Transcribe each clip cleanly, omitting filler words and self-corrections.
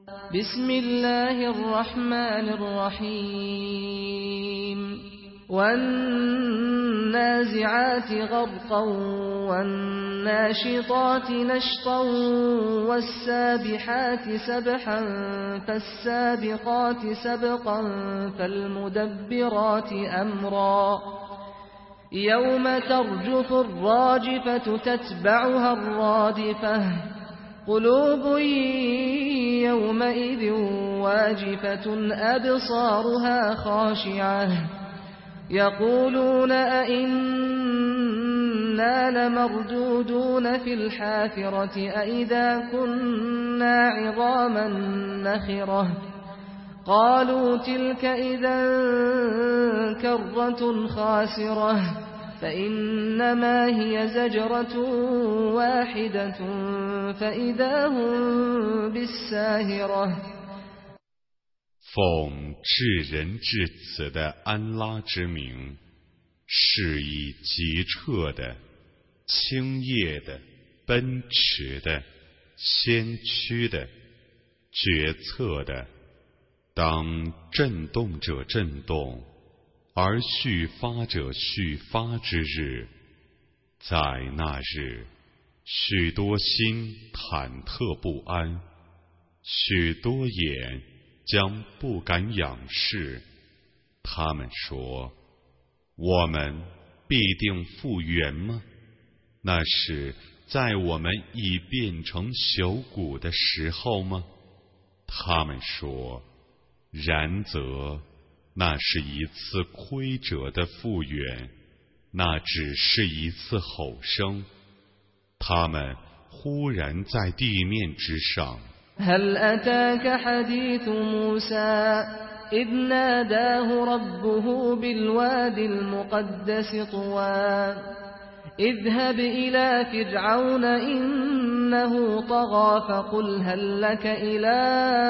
بسم الله الرحمن الرحيم والنازعات غرقا والناشطات نشطا والسابحات سبحا فالسابقات سبقا فالمدبرات أمرا يوم ترجف الراجفة تتبعها الرادفة قلوب يومئذ واجفة أبصارها خاشعة يقولون أئنا لمردودون في الحافرة أئذا كنا عظاما نخرة قالوا تلك إذا كرة خاسرة فإنما هي زجرة واحدة فإذا هم بالساهرة 奉至仁至慈的安拉之名，是以极彻的、清冽的、奔驰的、先驱的、决策的，当震动者震动，而续发者续发之日，在那日，许多心忐忑不安，许多眼将不敢仰视。他们说：我们必定复原吗？那是在我们已变成朽骨的时候吗？他们说：然则那是一次亏折的复原，那只是一次吼声。他们忽然在地面之上。 هل أتاك حديث موسى إذ ناداه ربه بالوادي المقدس طوى اذهب إلى فرعون إنه طغى فقل هل لك إلى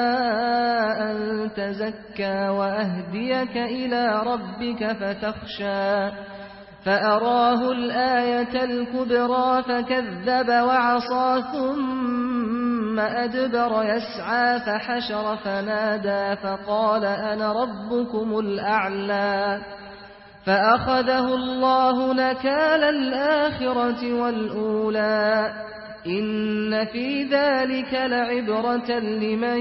أن تزكى وأهديك إلى ربك فتخشى فأراه الآية الكبرى فكذب وعصى ثم أدبر يسعى فحشر فنادى فقال أنا ربكم الأعلى فأخذه الله نكال الآخرة والأولى إن في ذلك لعبرة لمن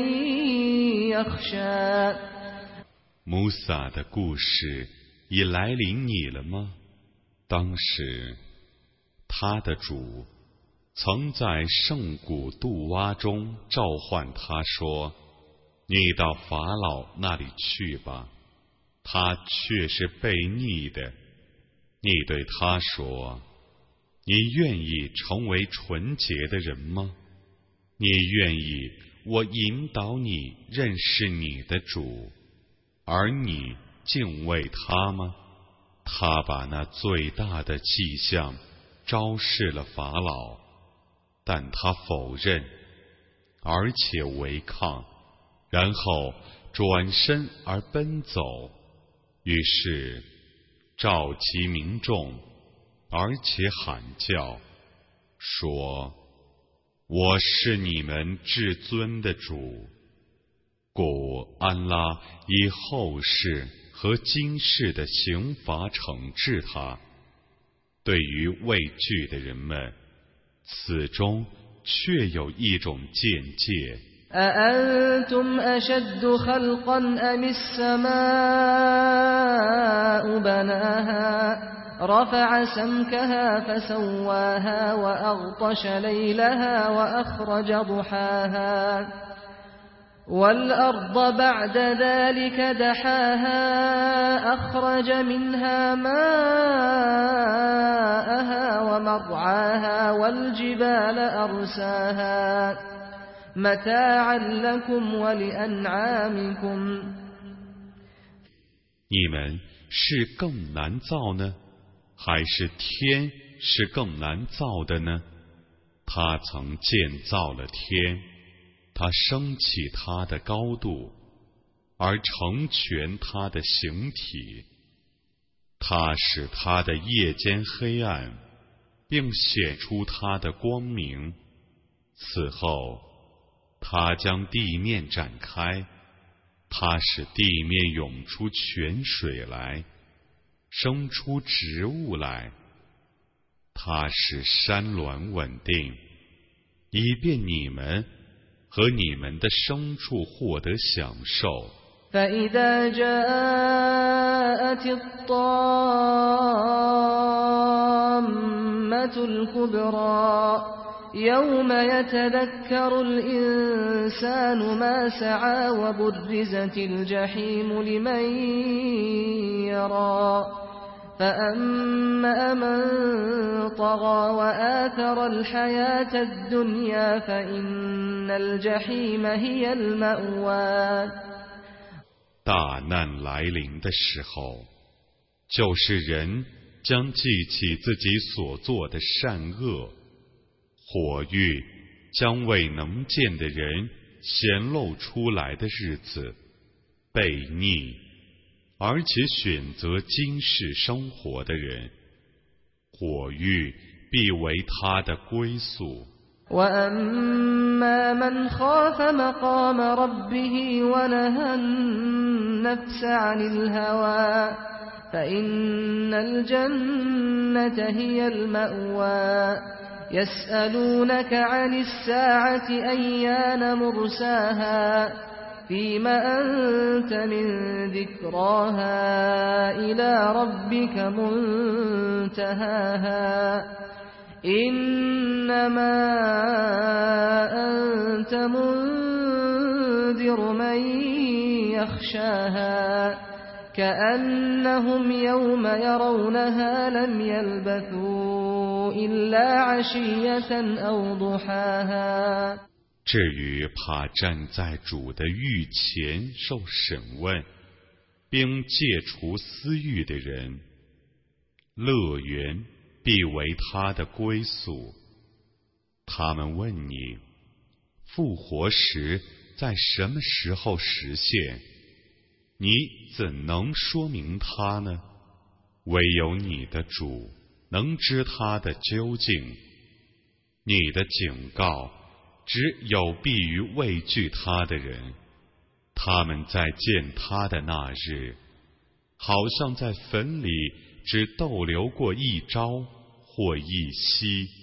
يخشى 穆萨的故事已来临你了吗？当时，他的主曾在圣谷杜洼中召唤他说：“你到法老那里去吧。”他却是悖逆的。你对他说：“你愿意成为纯洁的人吗？你愿意我引导你认识你的主，而你敬畏他吗？”他把那最大的迹象昭示了法老，但他否认，而且违抗，然后转身而奔走。于是召集民众，而且喊叫，说：“我是你们至尊的主。”故安拉以后世和今世的刑罚惩治他。对于畏惧的人们，此中确有一种见解。 أأنتم أشد خلقا أم السماء بناها رفع سمكها فسواها وأغطش ليلها وأخرج ضحاها والأرض بعد ذلك دحاها أخرج منها ماءها ومرعاها والجبال أرساها متاعا لكم ولأنعامكم 你们是更难造呢，还是天是更难造的呢？他曾建造了天，他升起它的高度，而成全它的形体。他使它的夜间黑暗，并显出它的光明。此后， 他将地面展开，他使地面涌出泉水来，生出植物来，他使山峦稳定，以便你们和你们的牲畜获得享受。 فإذا جاءت الطامة الكبرى يوم يتذكر الإنسان ما سعى وبرزت الجحيم لمن يرى فأما من طغى وآثر الحياة الدنيا فإن الجحيم هي المأوى。 大难来临的时候，就是人将记起自己所做的善恶，火狱将为能见的人显露出来的日子，悖逆而且选择今世生活的人，火狱必为他的归宿。 وأما من خاف مقام ربه ونهى النفس عن الهوى فإن الجنة هي المأوى يسألونك عن الساعة أيان مرساها فيم أنت من ذكراها إلى ربك منتهاها إنما أنت منذر من يخشاها كأنهم يوم يرونها لم يلبثوا إلا عشية أو ضحاها。 至于怕站在主的狱前受审问，并戒除私欲的人，乐园必为他的归宿。他们问你，复活时在什么时候实现？你怎能说明它呢？唯有你的主能知它的究竟。你的警告只有必于畏惧他的人。他们在见他的那日，好像在坟里只逗留过一朝或一夕。